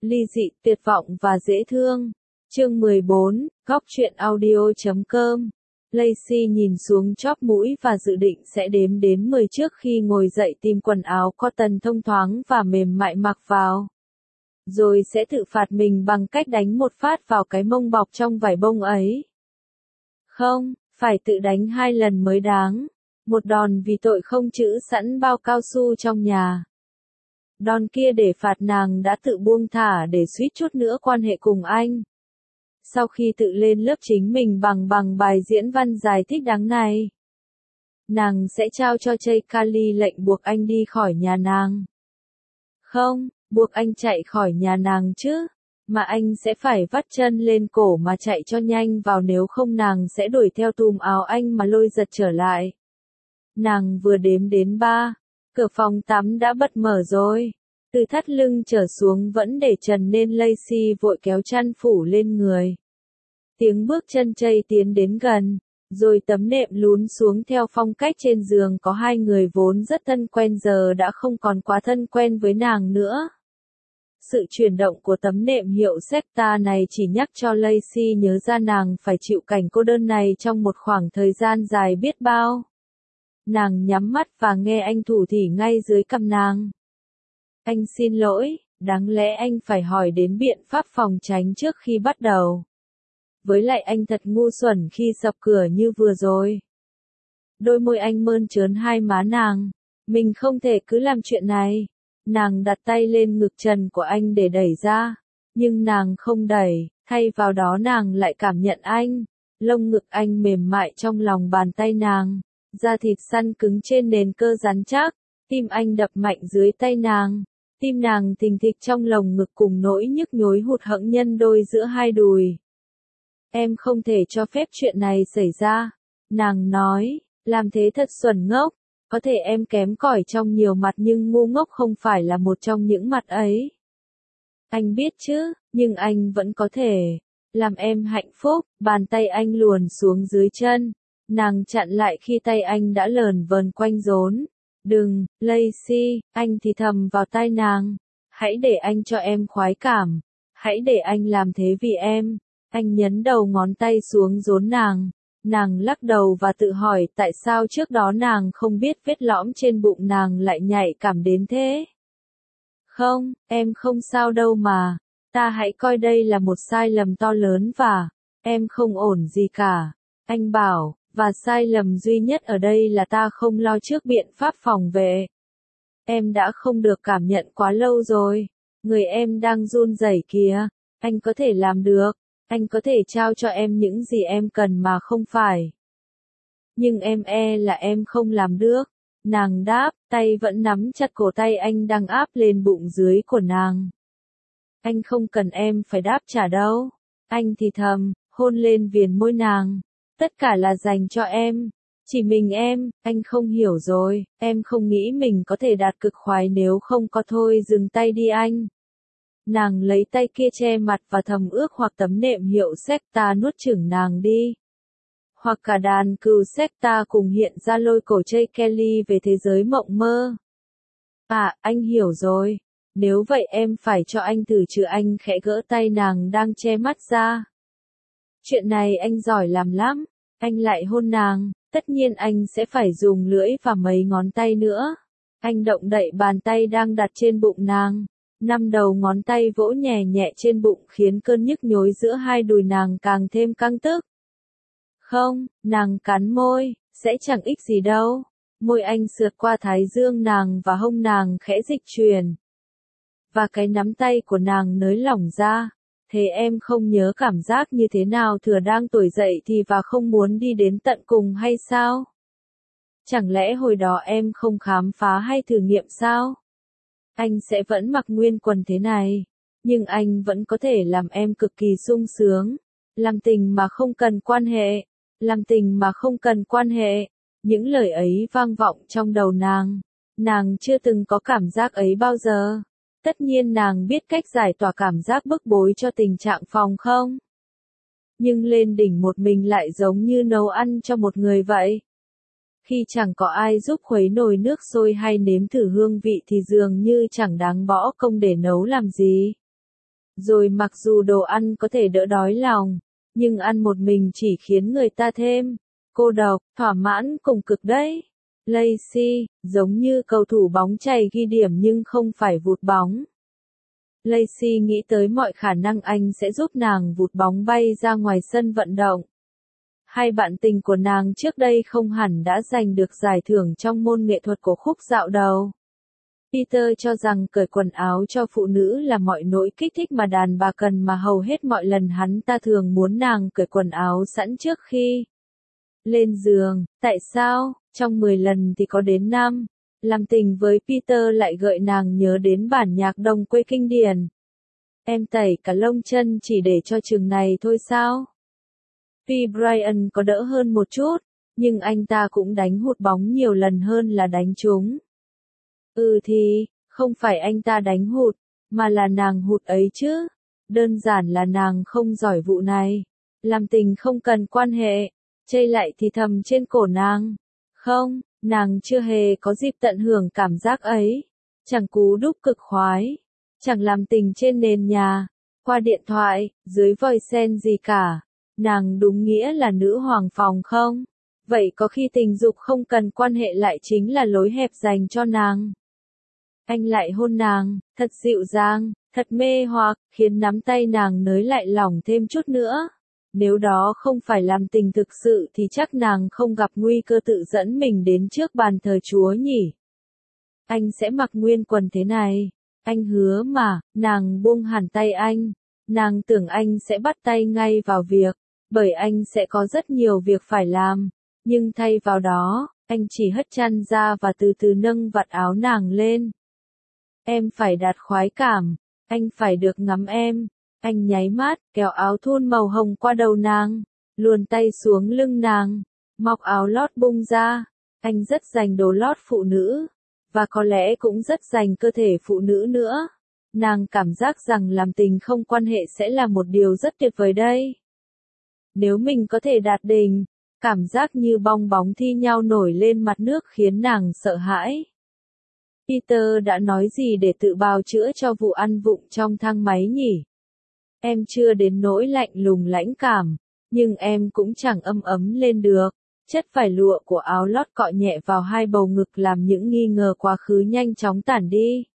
ly dị, tuyệt vọng và dễ thương. Chương 14, góc truyện audio.com. Lacey nhìn xuống chóp mũi và dự định sẽ đếm đến 10 trước khi ngồi dậy tìm quần áo cotton thông thoáng và mềm mại mặc vào. Rồi sẽ tự phạt mình bằng cách đánh một phát vào cái mông bọc trong vải bông ấy. Không, phải tự đánh 2 lần mới đáng. Một đòn vì tội không trữ sẵn bao cao su trong nhà. Đòn kia để phạt nàng đã tự buông thả để suýt chút nữa quan hệ cùng anh. Sau khi tự lên lớp chính mình bằng bài diễn văn dài thích đáng này, nàng sẽ trao cho Jay Kali lệnh buộc anh đi khỏi nhà nàng. Không, buộc anh chạy khỏi nhà nàng chứ, mà anh sẽ phải vắt chân lên cổ mà chạy cho nhanh vào, nếu không nàng sẽ đuổi theo túm áo anh mà lôi giật trở lại. Nàng vừa đếm đến 3, cửa phòng tắm đã bật mở rồi. Từ thắt lưng trở xuống vẫn để trần nên Lacey vội kéo chăn phủ lên người. Tiếng bước chân Jay tiến đến gần, rồi tấm nệm lún xuống theo phong cách trên giường có hai người vốn rất thân quen giờ đã không còn quá thân quen với nàng nữa. Sự chuyển động của tấm nệm hiệu Septa này chỉ nhắc cho Lacey nhớ ra nàng phải chịu cảnh cô đơn này trong một khoảng thời gian dài biết bao. Nàng nhắm mắt và nghe anh thủ thỉ ngay dưới cằm nàng. Anh xin lỗi, đáng lẽ anh phải hỏi đến biện pháp phòng tránh trước khi bắt đầu. Với lại anh thật ngu xuẩn khi sập cửa như vừa rồi. Đôi môi anh mơn trớn hai má nàng. Mình không thể cứ làm chuyện này. Nàng đặt tay lên ngực trần của anh để đẩy ra. Nhưng nàng không đẩy, thay vào đó nàng lại cảm nhận anh. Lông ngực anh mềm mại trong lòng bàn tay nàng. Da thịt săn cứng trên nền cơ rắn chắc. Tim anh đập mạnh dưới tay nàng. Tim nàng thình thịch trong lồng ngực cùng nỗi nhức nhối hụt hẫng nhân đôi giữa hai đùi. Em không thể cho phép chuyện này xảy ra. Nàng nói, làm thế thật xuẩn ngốc. Có thể em kém cỏi trong nhiều mặt nhưng ngu ngốc không phải là một trong những mặt ấy. Anh biết chứ, nhưng anh vẫn có thể làm em hạnh phúc. Bàn tay anh luồn xuống dưới chân. Nàng chặn lại khi tay anh đã lờn vờn quanh rốn. Đừng, Lacey, anh thì thầm vào tai nàng. Hãy để anh cho em khoái cảm. Hãy để anh làm thế vì em. Anh nhấn đầu ngón tay xuống rốn nàng. Nàng lắc đầu và tự hỏi tại sao trước đó nàng không biết vết lõm trên bụng nàng lại nhạy cảm đến thế. Không, em không sao đâu mà. Ta hãy coi đây là một sai lầm to lớn và em không ổn gì cả. Anh bảo, và sai lầm duy nhất ở đây là ta không lo trước biện pháp phòng vệ. Em đã không được cảm nhận quá lâu rồi. Người em đang run rẩy kìa. Anh có thể làm được. Anh có thể trao cho em những gì em cần mà không phải. Nhưng em là em không làm được. Nàng đáp, tay vẫn nắm chặt cổ tay anh đang áp lên bụng dưới của nàng. Anh không cần em phải đáp trả đâu. Anh thì thầm, hôn lên viền môi nàng. Tất cả là dành cho em. Chỉ mình em, anh không hiểu rồi. Em không nghĩ mình có thể đạt cực khoái nếu không có thôi dừng tay đi anh. Nàng lấy tay kia che mặt và thầm ước hoặc tấm nệm hiệu Septa nuốt chửng nàng đi. Hoặc cả đàn cừu Septa cùng hiện ra lôi cổ Jay Kelly về thế giới mộng mơ. À, anh hiểu rồi. Nếu vậy em phải cho anh thử chứ. Anh khẽ gỡ tay nàng đang che mắt ra. Chuyện này anh giỏi làm lắm. Anh lại hôn nàng. Tất nhiên anh sẽ phải dùng lưỡi và mấy ngón tay nữa. Anh động đậy bàn tay đang đặt trên bụng nàng. 5 đầu ngón tay vỗ nhẹ nhẹ trên bụng khiến cơn nhức nhối giữa hai đùi nàng càng thêm căng tức. Không, nàng cắn môi, sẽ chẳng ích gì đâu. Môi anh sượt qua thái dương nàng và hông nàng khẽ dịch chuyển. Và cái nắm tay của nàng nới lỏng ra. Thế em không nhớ cảm giác như thế nào thừa đang tuổi dậy thì và không muốn đi đến tận cùng hay sao? Chẳng lẽ hồi đó em không khám phá hay thử nghiệm sao? Anh sẽ vẫn mặc nguyên quần thế này, nhưng anh vẫn có thể làm em cực kỳ sung sướng. Làm tình mà không cần quan hệ. Làm tình mà không cần quan hệ. Những lời ấy vang vọng trong đầu nàng. Nàng chưa từng có cảm giác ấy bao giờ. Tất nhiên nàng biết cách giải tỏa cảm giác bức bối cho tình trạng phòng không. Nhưng lên đỉnh một mình lại giống như nấu ăn cho một người vậy. Khi chẳng có ai giúp khuấy nồi nước sôi hay nếm thử hương vị thì dường như chẳng đáng bỏ công để nấu làm gì. Rồi mặc dù đồ ăn có thể đỡ đói lòng, nhưng ăn một mình chỉ khiến người ta thêm cô độc, thỏa mãn cùng cực đấy. Lacey, giống như cầu thủ bóng chày ghi điểm nhưng không phải vụt bóng. Lacey nghĩ tới mọi khả năng anh sẽ giúp nàng vụt bóng bay ra ngoài sân vận động. Hai bạn tình của nàng trước đây không hẳn đã giành được giải thưởng trong môn nghệ thuật của khúc dạo đầu. Peter cho rằng cởi quần áo cho phụ nữ là mọi nỗi kích thích mà đàn bà cần mà hầu hết mọi lần hắn ta thường muốn nàng cởi quần áo sẵn trước khi lên giường. Tại sao? Trong 10 lần thì có đến 5. Làm tình với Peter lại gợi nàng nhớ đến bản nhạc đồng quê kinh điển. Em tẩy cả lông chân chỉ để cho chừng này thôi sao? Tuy Brian có đỡ hơn một chút, nhưng anh ta cũng đánh hụt bóng nhiều lần hơn là đánh trúng. Thì, không phải anh ta đánh hụt, mà là nàng hụt ấy chứ. Đơn giản là nàng không giỏi vụ này. Làm tình không cần quan hệ, chây lại thì thầm trên cổ nàng. Không, nàng chưa hề có dịp tận hưởng cảm giác ấy. Chẳng cú đúc cực khoái, chẳng làm tình trên nền nhà, qua điện thoại, dưới voice gì cả. Nàng đúng nghĩa là nữ hoàng phòng không? Vậy có khi tình dục không cần quan hệ lại chính là lối hẹp dành cho nàng. Anh lại hôn nàng, thật dịu dàng, thật mê hoặc, khiến nắm tay nàng nới lại lỏng thêm chút nữa. Nếu đó không phải làm tình thực sự thì chắc nàng không gặp nguy cơ tự dẫn mình đến trước bàn thờ Chúa nhỉ. Anh sẽ mặc nguyên quần thế này. Anh hứa mà, nàng buông hẳn tay anh. Nàng tưởng anh sẽ bắt tay ngay vào việc, bởi anh sẽ có rất nhiều việc phải làm. Nhưng thay vào đó, anh chỉ hất chăn ra và từ từ nâng vạt áo nàng lên. Em phải đạt khoái cảm, anh phải được ngắm em. Anh nháy mắt, kéo áo thun màu hồng qua đầu nàng, luồn tay xuống lưng nàng, móc áo lót bung ra. Anh rất dành đồ lót phụ nữ, và có lẽ cũng rất dành cơ thể phụ nữ nữa. Nàng cảm giác rằng làm tình không quan hệ sẽ là một điều rất tuyệt vời đây. Nếu mình có thể đạt đỉnh, cảm giác như bong bóng thi nhau nổi lên mặt nước khiến nàng sợ hãi. Peter đã nói gì để tự bào chữa cho vụ ăn vụng trong thang máy nhỉ? Em chưa đến nỗi lạnh lùng lãnh cảm, nhưng em cũng chẳng ấm lên được. Chất vải lụa của áo lót cọ nhẹ vào hai bầu ngực làm những nghi ngờ quá khứ nhanh chóng tản đi.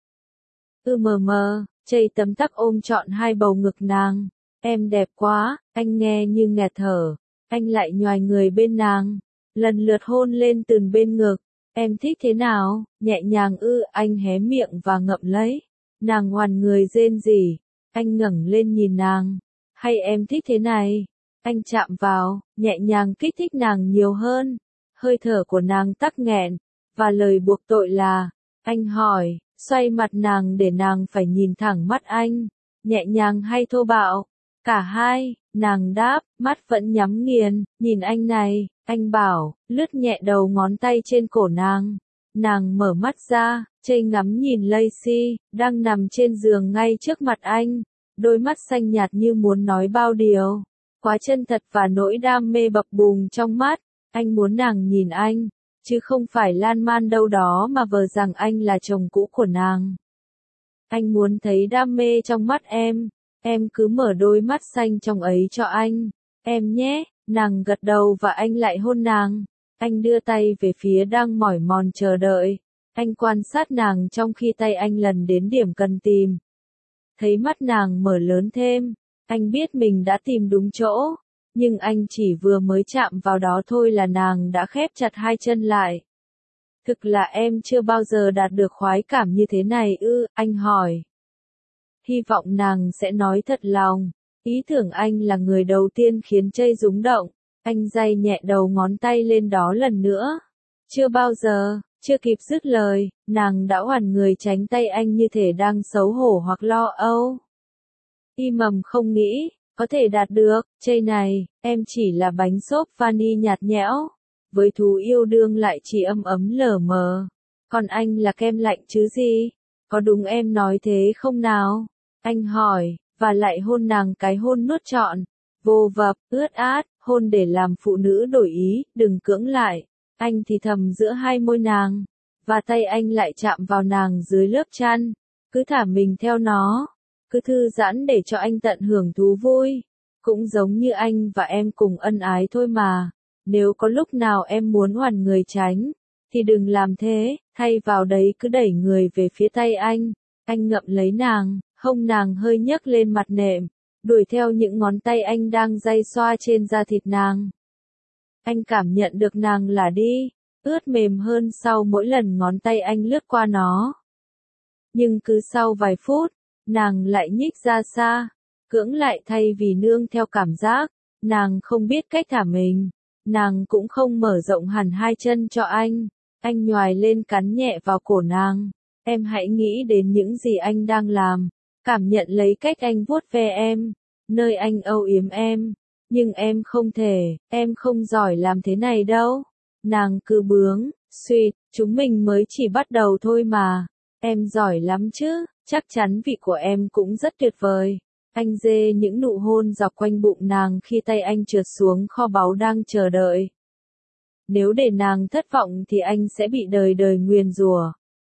Chây tấm tắc ôm trọn hai bầu ngực nàng. Em đẹp quá, anh nghe như nghẹt thở. Anh lại nhoài người bên nàng, lần lượt hôn lên từ bên ngực. Em thích thế nào? Nhẹ nhàng anh hé miệng và ngậm lấy. Nàng ngoằn người rên rỉ. Anh ngẩng lên nhìn nàng. Hay em thích thế này? Anh chạm vào, nhẹ nhàng kích thích nàng nhiều hơn. Hơi thở của nàng tắc nghẹn, và lời buộc tội là, anh hỏi, xoay mặt nàng để nàng phải nhìn thẳng mắt anh. Nhẹ nhàng hay thô bạo? Cả hai, nàng đáp, mắt vẫn nhắm nghiền, nhìn anh này, anh bảo, lướt nhẹ đầu ngón tay trên cổ nàng. Nàng mở mắt ra, chây ngắm nhìn Lacey, đang nằm trên giường ngay trước mặt anh. Đôi mắt xanh nhạt như muốn nói bao điều. Quá chân thật và nỗi đam mê bập bùng trong mắt. Anh muốn nàng nhìn anh, chứ không phải lan man đâu đó mà vờ rằng anh là chồng cũ của nàng. Anh muốn thấy đam mê trong mắt em. Em cứ mở đôi mắt xanh trong ấy cho anh. Em nhé, nàng gật đầu và anh lại hôn nàng. Anh đưa tay về phía đang mỏi mòn chờ đợi. Anh quan sát nàng trong khi tay anh lần đến điểm cần tìm. Thấy mắt nàng mở lớn thêm. Anh biết mình đã tìm đúng chỗ. Nhưng anh chỉ vừa mới chạm vào đó thôi là nàng đã khép chặt hai chân lại. Thực là em chưa bao giờ đạt được khoái cảm như thế này anh hỏi. Hy vọng nàng sẽ nói thật lòng. Ý tưởng anh là người đầu tiên khiến Chây rúng động. Anh day nhẹ đầu ngón tay lên đó lần nữa. Chưa bao giờ, chưa kịp dứt lời, nàng đã oằn người tránh tay anh như thể đang xấu hổ hoặc lo âu. Mầm không nghĩ, có thể đạt được, Chây này, em chỉ là bánh xốp vani nhạt nhẽo. Với thú yêu đương lại chỉ ấm lờ mờ. Còn anh là kem lạnh chứ gì? Có đúng em nói thế không nào? Anh hỏi, và lại hôn nàng cái hôn nuốt trọn. Vô vập, ướt át, hôn để làm phụ nữ đổi ý, đừng cưỡng lại. Anh thì thầm giữa hai môi nàng. Và tay anh lại chạm vào nàng dưới lớp chăn. Cứ thả mình theo nó. cứ thư giãn để cho anh tận hưởng thú vui. Cũng giống như anh và em cùng ân ái thôi mà. Nếu có lúc nào em muốn hoàn người tránh, thì đừng làm thế, thay vào đấy cứ đẩy người về phía tay anh. Anh ngậm lấy nàng, hông nàng hơi nhấc lên mặt nệm, đuổi theo những ngón tay anh đang day xoa trên da thịt nàng. Anh cảm nhận được nàng là đi, ướt mềm hơn sau mỗi lần ngón tay anh lướt qua nó. Nhưng cứ sau vài phút, nàng lại nhích ra xa, cưỡng lại thay vì nương theo cảm giác, nàng không biết cách thả mình, nàng cũng không mở rộng hẳn hai chân cho anh nhoài lên cắn nhẹ vào cổ nàng, em hãy nghĩ đến những gì anh đang làm, cảm nhận lấy cách anh vuốt ve em, nơi anh âu yếm em, nhưng em không thể, em không giỏi làm thế này đâu, nàng cứ bướng, suýt, chúng mình mới chỉ bắt đầu thôi mà, em giỏi lắm chứ, chắc chắn vị của em cũng rất tuyệt vời. Anh dê những nụ hôn dọc quanh bụng nàng khi tay anh trượt xuống kho báu đang chờ đợi. Nếu để nàng thất vọng thì anh sẽ bị đời đời nguyền rủa.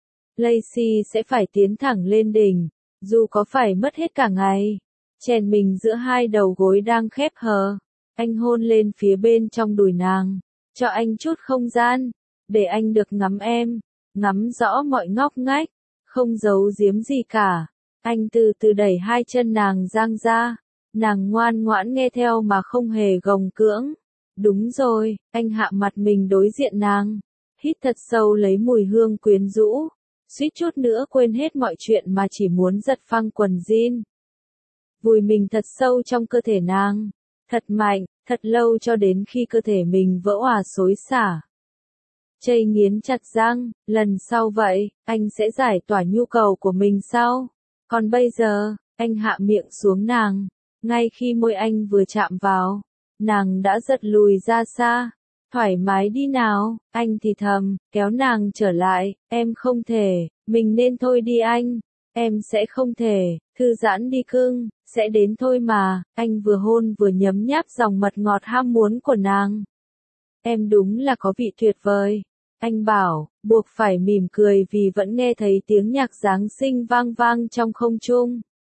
Lacey sẽ phải tiến thẳng lên đỉnh, dù có phải mất hết cả ngày. Chèn mình giữa hai đầu gối đang khép hờ. Anh hôn lên phía bên trong đùi nàng, cho anh chút không gian, để anh được ngắm em, ngắm rõ mọi ngóc ngách, không giấu giếm gì cả. Anh từ từ đẩy hai chân nàng dang ra, nàng ngoan ngoãn nghe theo mà không hề gồng cưỡng. Đúng rồi, anh hạ mặt mình đối diện nàng, hít thật sâu lấy mùi hương quyến rũ, suýt chút nữa quên hết mọi chuyện mà chỉ muốn giật phăng quần jean. Vùi mình thật sâu trong cơ thể nàng, thật mạnh, thật lâu cho đến khi cơ thể mình vỡ òa xối xả. Chây nghiến chặt răng, lần sau vậy, anh sẽ giải tỏa nhu cầu của mình sau. Còn bây giờ, anh hạ miệng xuống nàng, ngay khi môi anh vừa chạm vào, nàng đã giật lùi ra xa. Thoải mái đi nào, anh thì thầm, kéo nàng trở lại, em không thể, mình nên thôi đi anh, em sẽ không thể, thư giãn đi cưng, sẽ đến thôi mà, anh vừa hôn vừa nhấm nháp dòng mật ngọt ham muốn của nàng. Em đúng là có vị tuyệt vời. Anh bảo, buộc phải mỉm cười vì vẫn nghe thấy tiếng nhạc Giáng sinh vang vang trong không trung.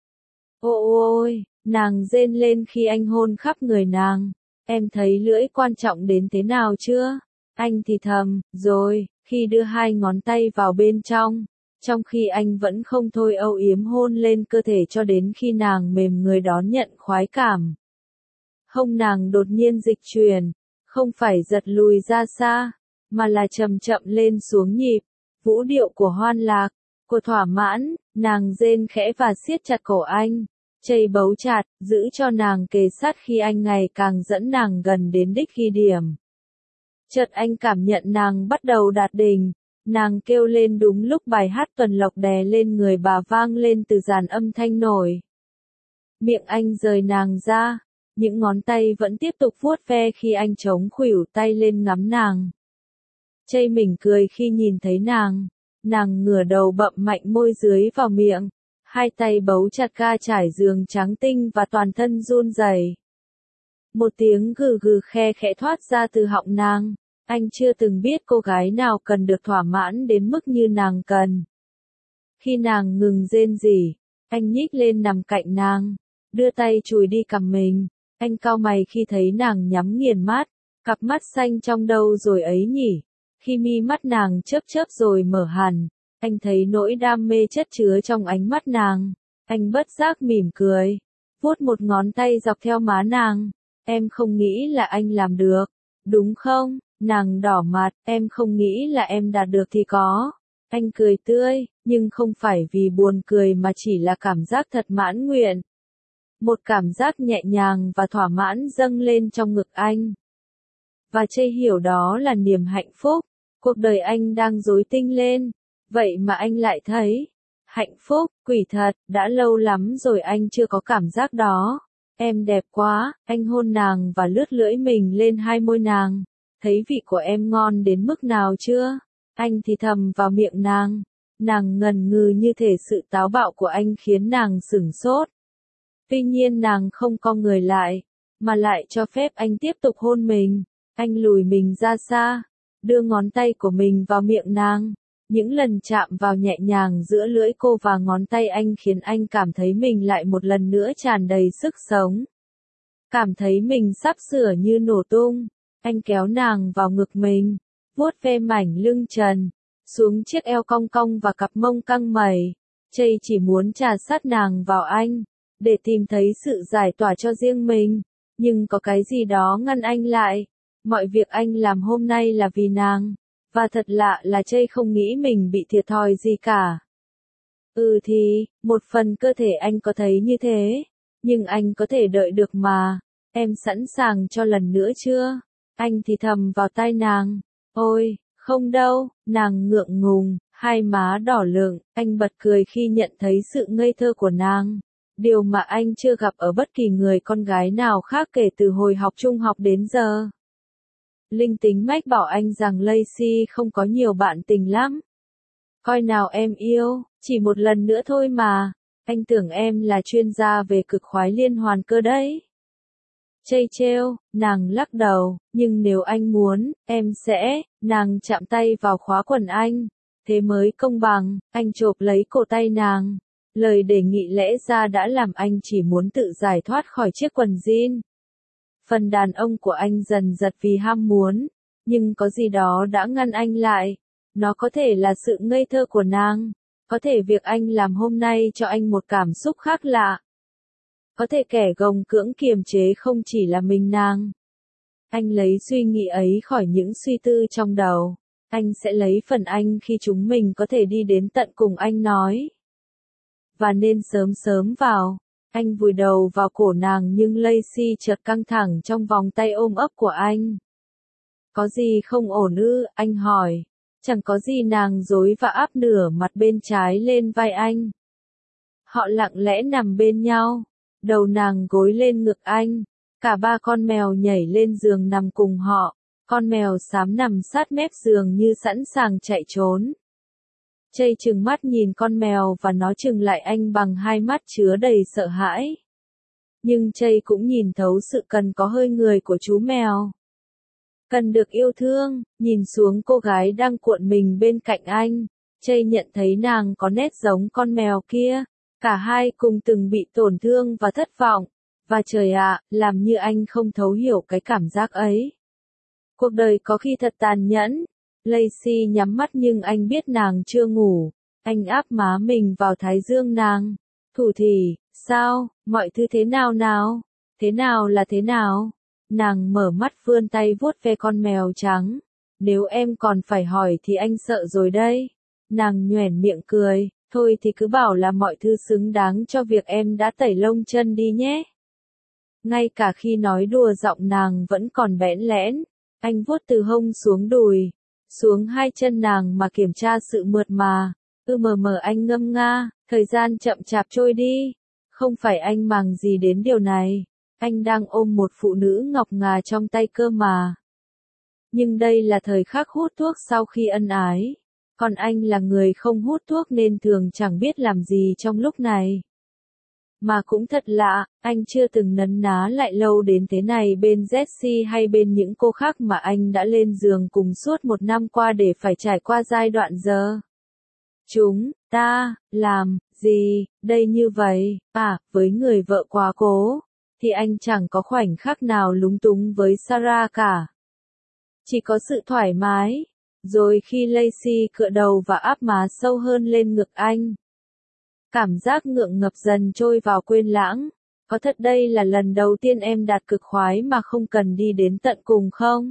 Ôi, nàng rên lên khi anh hôn khắp người nàng. Em thấy lưỡi quan trọng đến thế nào chưa? Anh thì thầm, rồi, khi đưa hai ngón tay vào bên trong khi anh vẫn không thôi âu yếm hôn lên cơ thể cho đến khi nàng mềm người đón nhận khoái cảm. Hông nàng đột nhiên dịch chuyển, không phải giật lùi ra xa, mà là chậm chậm lên xuống nhịp, vũ điệu của hoan lạc, của thỏa mãn, nàng rên khẽ và siết chặt cổ anh, chây bấu chặt, giữ cho nàng kề sát khi anh ngày càng dẫn nàng gần đến đích ghi điểm. Chợt anh cảm nhận nàng bắt đầu đạt đỉnh, nàng kêu lên đúng lúc bài hát tuần lộc đè lên người bà vang lên từ dàn âm thanh nổi. Miệng anh rời nàng ra, những ngón tay vẫn tiếp tục vuốt ve khi anh chống khuỷu tay lên ngắm nàng. Chây mỉm cười khi nhìn thấy nàng ngửa đầu bậm mạnh môi dưới vào miệng, hai tay bấu chặt ga trải giường trắng tinh và toàn thân run rẩy. Một tiếng gừ gừ khe khẽ thoát ra từ họng nàng, anh chưa từng biết cô gái nào cần được thỏa mãn đến mức như nàng cần. Khi nàng ngừng rên rỉ, anh nhích lên nằm cạnh nàng, đưa tay chùi đi cằm mình, anh cau mày khi thấy nàng nhắm nghiền mắt, cặp mắt xanh trong đâu rồi ấy nhỉ. Khi mi mắt nàng chớp chớp rồi mở hẳn, anh thấy nỗi đam mê chất chứa trong ánh mắt nàng. Anh bất giác mỉm cười, vuốt một ngón tay dọc theo má nàng. Em không nghĩ là anh làm được, đúng không? Nàng đỏ mặt, em không nghĩ là em đạt được thì có. Anh cười tươi, nhưng không phải vì buồn cười mà chỉ là cảm giác thật mãn nguyện. Một cảm giác nhẹ nhàng và thỏa mãn dâng lên trong ngực anh. Và Chây hiểu đó là niềm hạnh phúc. Cuộc đời anh đang rối tinh lên, vậy mà anh lại thấy hạnh phúc, quỷ thật, đã lâu lắm rồi anh chưa có cảm giác đó. Em đẹp quá, anh hôn nàng và lướt lưỡi mình lên hai môi nàng. Thấy vị của em ngon đến mức nào chưa? Anh thì thầm vào miệng nàng. Nàng ngần ngừ như thể sự táo bạo của anh khiến nàng sửng sốt. Tuy nhiên nàng không cong người lại, mà lại cho phép anh tiếp tục hôn mình. Anh lùi mình ra xa, đưa ngón tay của mình vào miệng nàng, Những lần chạm vào nhẹ nhàng giữa lưỡi cô và ngón tay anh khiến anh cảm thấy mình lại một lần nữa tràn đầy sức sống. Cảm thấy mình sắp sửa như nổ tung. Anh kéo nàng vào ngực mình, vuốt ve mảnh lưng trần, xuống chiếc eo cong cong và cặp mông căng mẩy. Chây chỉ muốn trà sát nàng vào anh, để tìm thấy sự giải tỏa cho riêng mình. Nhưng có cái gì đó ngăn anh lại. Mọi việc anh làm hôm nay là vì nàng. Và thật lạ là Chây không nghĩ mình bị thiệt thòi gì cả. Thì, một phần cơ thể anh có thấy như thế. Nhưng anh có thể đợi được mà. Em sẵn sàng cho lần nữa chưa? Anh thì thầm vào tai nàng. Ôi, không đâu, nàng ngượng ngùng, hai má đỏ lựng, anh bật cười khi nhận thấy sự ngây thơ của nàng. Điều mà anh chưa gặp ở bất kỳ người con gái nào khác kể từ hồi học trung học đến giờ. Linh tính mách bảo anh rằng Lacey không có nhiều bạn tình lắm. Coi nào em yêu, chỉ một lần nữa thôi mà. Anh tưởng em là chuyên gia về cực khoái liên hoàn cơ đấy. Chây trêu, nàng lắc đầu, nhưng nếu anh muốn, em sẽ, nàng chạm tay vào khóa quần anh. Thế mới công bằng, anh chộp lấy cổ tay nàng. Lời đề nghị lẽ ra đã làm anh chỉ muốn tự giải thoát khỏi chiếc quần jean. Phần đàn ông của anh dần giật vì ham muốn, nhưng có gì đó đã ngăn anh lại. Nó có thể là sự ngây thơ của nàng, có thể việc anh làm hôm nay cho anh một cảm xúc khác lạ. Có thể kẻ gồng cưỡng kiềm chế không chỉ là mình nàng. Anh lấy suy nghĩ ấy khỏi những suy tư trong đầu. Anh sẽ lấy phần anh khi chúng mình có thể đi đến tận cùng, anh nói. Và nên sớm sớm vào. Anh vùi đầu vào cổ nàng nhưng Lacey chợt căng thẳng trong vòng tay ôm ấp của anh. Có gì không ổn ư? Anh hỏi. Chẳng có gì, nàng dối và áp nửa mặt bên trái lên vai anh. Họ lặng lẽ nằm bên nhau. Đầu nàng gối lên ngực anh. Cả ba con mèo nhảy lên giường nằm cùng họ. Con mèo xám nằm sát mép giường như sẵn sàng chạy trốn. Chây trừng mắt nhìn con mèo và nó trừng lại anh bằng hai mắt chứa đầy sợ hãi. Nhưng Chây cũng nhìn thấu sự cần có hơi người của chú mèo. Cần được yêu thương, nhìn xuống cô gái đang cuộn mình bên cạnh anh. Chây nhận thấy nàng có nét giống con mèo kia. Cả hai cùng từng bị tổn thương và thất vọng. Và trời ạ, làm như anh không thấu hiểu cái cảm giác ấy. Cuộc đời có khi thật tàn nhẫn. Lacey nhắm mắt nhưng anh biết nàng chưa ngủ. Anh áp má mình vào thái dương nàng. Thủ thỉ, sao, mọi thứ thế nào nào? Thế nào là thế nào? Nàng mở mắt vươn tay vuốt ve con mèo trắng. Nếu em còn phải hỏi thì anh sợ rồi đây. Nàng nhoẻn miệng cười, thôi thì cứ bảo là mọi thứ xứng đáng cho việc em đã tẩy lông chân đi nhé. Ngay cả khi nói đùa giọng nàng vẫn còn bẽn lẽn. Anh vuốt từ hông xuống đùi, xuống hai chân nàng mà kiểm tra sự mượt mà. Mờ anh ngâm nga, thời gian chậm chạp trôi đi. Không phải anh màng gì đến điều này. Anh đang ôm một phụ nữ ngọc ngà trong tay cơ mà. Nhưng đây là thời khắc hút thuốc sau khi ân ái. Còn anh là người không hút thuốc nên thường chẳng biết làm gì trong lúc này. Mà cũng thật lạ, anh chưa từng nấn ná lại lâu đến thế này bên Jessie hay bên những cô khác mà anh đã lên giường cùng suốt một năm qua để phải trải qua giai đoạn giờ. Chúng ta làm gì đây như vậy? Với người vợ quá cố, thì anh chẳng có khoảnh khắc nào lúng túng với Sarah cả. Chỉ có sự thoải mái. Rồi khi Lacey cựa đầu và áp má sâu hơn lên ngực anh. Cảm giác ngượng ngập dần trôi vào quên lãng. Có thật đây là lần đầu tiên em đạt cực khoái mà không cần đi đến tận cùng không?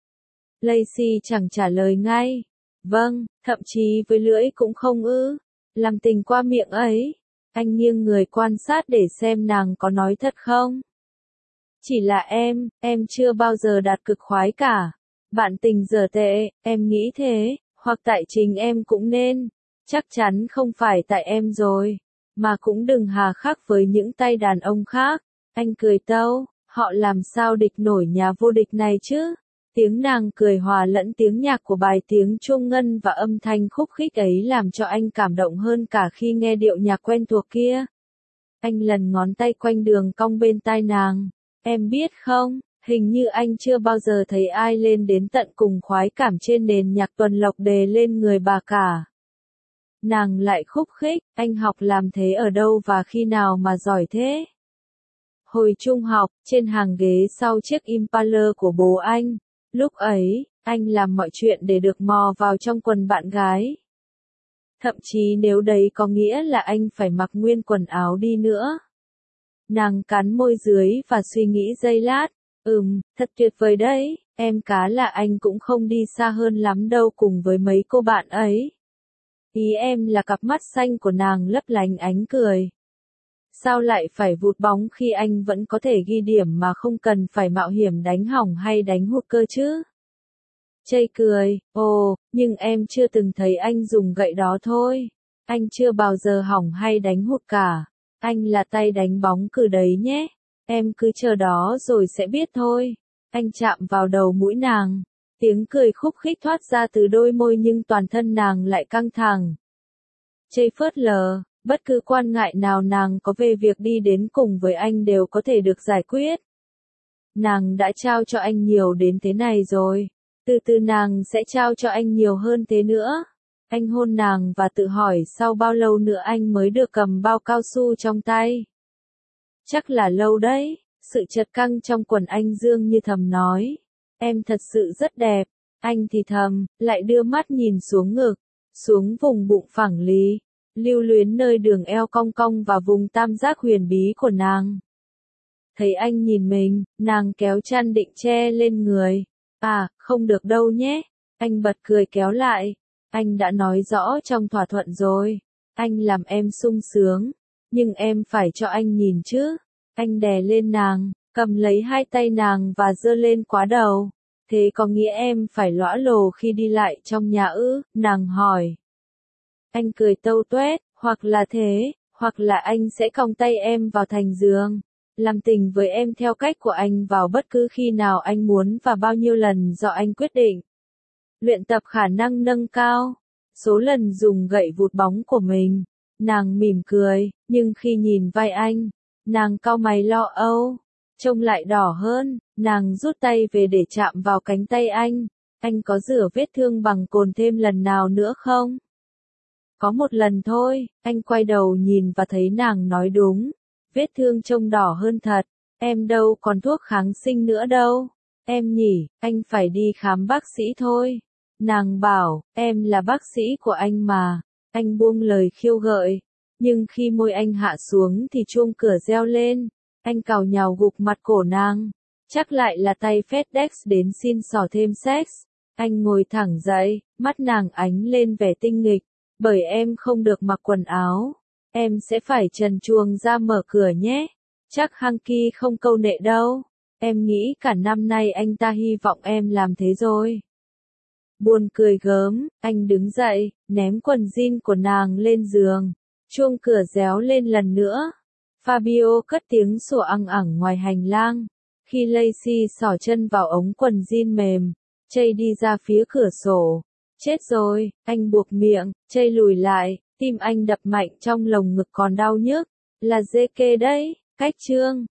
Lacey chẳng trả lời ngay. Vâng, thậm chí với lưỡi cũng không ư. Làm tình qua miệng ấy. Anh nghiêng người quan sát để xem nàng có nói thật không. Chỉ là em chưa bao giờ đạt cực khoái cả. Bạn tình dở tệ, em nghĩ thế, hoặc tại chính em cũng nên. Chắc chắn không phải tại em rồi. Mà cũng đừng hà khắc với những tay đàn ông khác. Anh cười tâu, họ làm sao địch nổi nhà vô địch này chứ? Tiếng nàng cười hòa lẫn tiếng nhạc của bài tiếng chuông ngân và âm thanh khúc khích ấy làm cho anh cảm động hơn cả khi nghe điệu nhạc quen thuộc kia. Anh lần ngón tay quanh đường cong bên tai nàng. Em biết không, Hình như anh chưa bao giờ thấy ai lên đến tận cùng khoái cảm trên nền nhạc tuần lộc đề lên người bà cả. Nàng lại khúc khích, anh học làm thế ở đâu và khi nào mà giỏi thế? Hồi trung học, trên hàng ghế sau chiếc Impala của bố anh, lúc ấy, anh làm mọi chuyện để được mò vào trong quần bạn gái. Thậm chí nếu đấy có nghĩa là anh phải mặc nguyên quần áo đi nữa. Nàng cắn môi dưới và suy nghĩ giây lát, thật tuyệt vời đấy, em cá là anh cũng không đi xa hơn lắm đâu cùng với mấy cô bạn ấy. Ý em là cặp mắt xanh của nàng lấp lánh ánh cười. Sao lại phải vụt bóng khi anh vẫn có thể ghi điểm mà không cần phải mạo hiểm đánh hỏng hay đánh hụt cơ chứ? Chây cười, nhưng em chưa từng thấy anh dùng gậy đó thôi. Anh chưa bao giờ hỏng hay đánh hụt cả. Anh là tay đánh bóng cử đấy nhé. Em cứ chờ đó rồi sẽ biết thôi. Anh chạm vào đầu mũi nàng. Tiếng cười khúc khích thoát ra từ đôi môi nhưng toàn thân nàng lại căng thẳng. Chây phớt lờ, bất cứ quan ngại nào nàng có về việc đi đến cùng với anh đều có thể được giải quyết. Nàng đã trao cho anh nhiều đến thế này rồi. Từ từ nàng sẽ trao cho anh nhiều hơn thế nữa. Anh hôn nàng và tự hỏi sau bao lâu nữa anh mới được cầm bao cao su trong tay. Chắc là lâu đấy, sự chật căng trong quần anh dương như thầm nói. Em thật sự rất đẹp, anh thì thầm, lại đưa mắt nhìn xuống ngực, xuống vùng bụng phẳng lì, lưu luyến nơi đường eo cong cong và vùng tam giác huyền bí của nàng. Thấy anh nhìn mình, nàng kéo chăn định che lên người. Không được đâu nhé. Anh bật cười kéo lại. Anh đã nói rõ trong thỏa thuận rồi. Anh làm em sung sướng. Nhưng em phải cho anh nhìn chứ. Anh đè lên nàng, cầm lấy hai tay nàng và giơ lên quá đầu. Thế có nghĩa em phải lõa lồ khi đi lại trong nhà ư? Nàng hỏi. Anh cười tâu tuét, hoặc là thế, hoặc là anh sẽ còng tay em vào thành giường. Làm tình với em theo cách của anh vào bất cứ khi nào anh muốn và bao nhiêu lần do anh quyết định. Luyện tập khả năng nâng cao, số lần dùng gậy vụt bóng của mình. Nàng mỉm cười, nhưng khi nhìn vai anh, nàng cau mày lo âu, trông lại đỏ hơn, nàng rút tay về để chạm vào cánh tay anh. Anh có rửa vết thương bằng cồn thêm lần nào nữa không? Có một lần thôi, anh quay đầu nhìn và thấy nàng nói đúng. Vết thương trông đỏ hơn thật, em đâu còn thuốc kháng sinh nữa đâu. Em nhỉ, anh phải đi khám bác sĩ thôi. Nàng bảo, em là bác sĩ của anh mà. Anh buông lời khiêu gợi. Nhưng khi môi anh hạ xuống thì chuông cửa reo lên. Anh cào nhào gục mặt cổ nàng. Chắc lại là tay FedEx đến xin xỏ thêm sex. Anh ngồi thẳng dậy, mắt nàng ánh lên vẻ tinh nghịch. Bởi em không được mặc quần áo. Em sẽ phải trần truồng ra mở cửa nhé. Chắc Hanky không câu nệ đâu. Em nghĩ cả năm nay anh ta hy vọng em làm thế rồi. Buồn cười gớm, anh đứng dậy, ném quần jean của nàng lên giường. Chuông cửa réo lên lần nữa. Fabio cất tiếng sủa ăng ẳng ngoài hành lang. Khi Lacey xỏ chân vào ống quần jean mềm, Chây đi ra phía cửa sổ. Chết rồi, anh buộc miệng, Chây lùi lại. Tim anh đập mạnh trong lồng ngực còn đau nhức. Là JK đấy, cách chương.